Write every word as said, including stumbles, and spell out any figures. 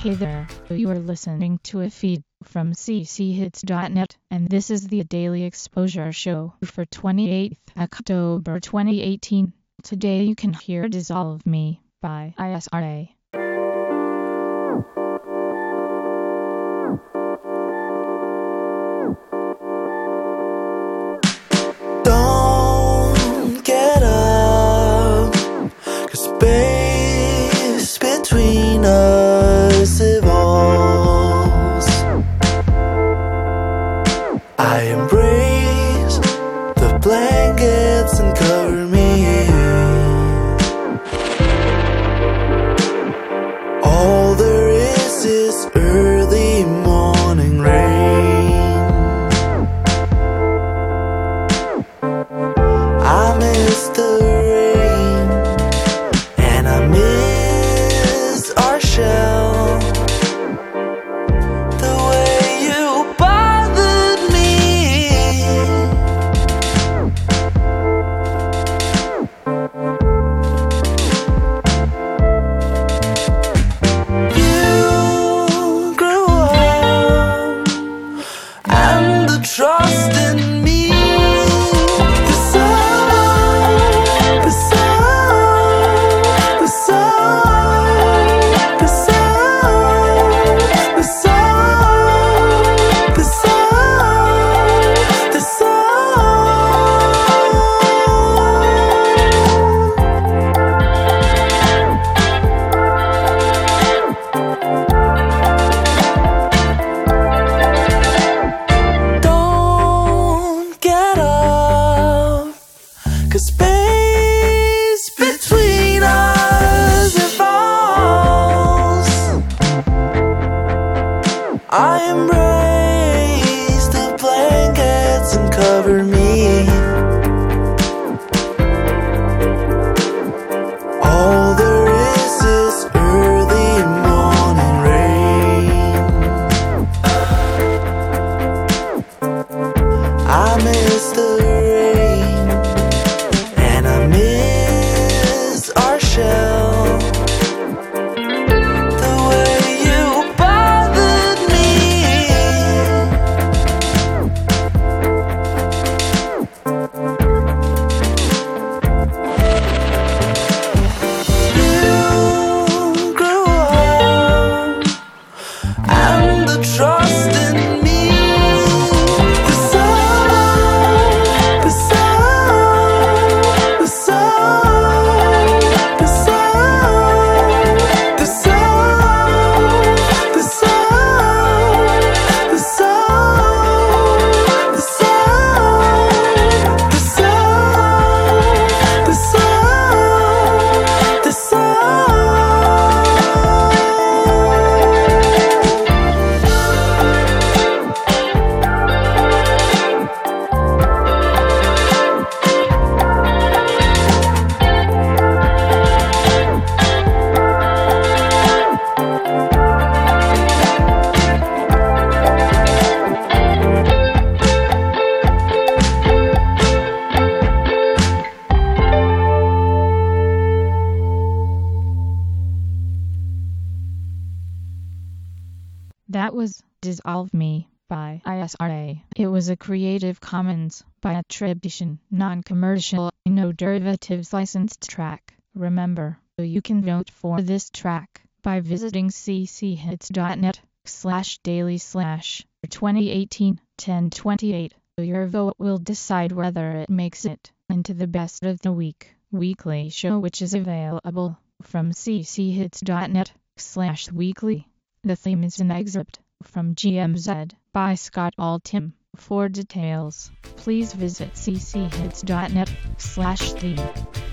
Hey there, you are listening to a feed from c c hits dot net, and this is the Daily Exposure Show for twenty-eighth October twenty eighteen. Today you can hear Dissolve Me by I S R A. Don't get up, 'cause space between us evolves. I embrace the blankets and cover me. All there is is early morning rain. I miss the rain, and I miss our shell. The way you bothered me. You grew up, and the trust in me. Cause space between us evolves. I embrace the blankets and cover me. All there is is early morning rain. I miss the rain, and I miss our shell. The way you bothered me. You grew up, and the trust in me. That was Dissolve Me by I S R A. It was a Creative Commons by attribution, non-commercial, no derivatives licensed track. Remember, you can vote for this track by visiting c c hits dot net slash daily slash twenty eighteen ten twenty-eight. Your vote will decide whether it makes it into the best of the week weekly show, which is available from c c hits dot net slash weekly. The theme is an excerpt from G M Z by Scott Altham. For details, please visit c c hits dot net slash theme.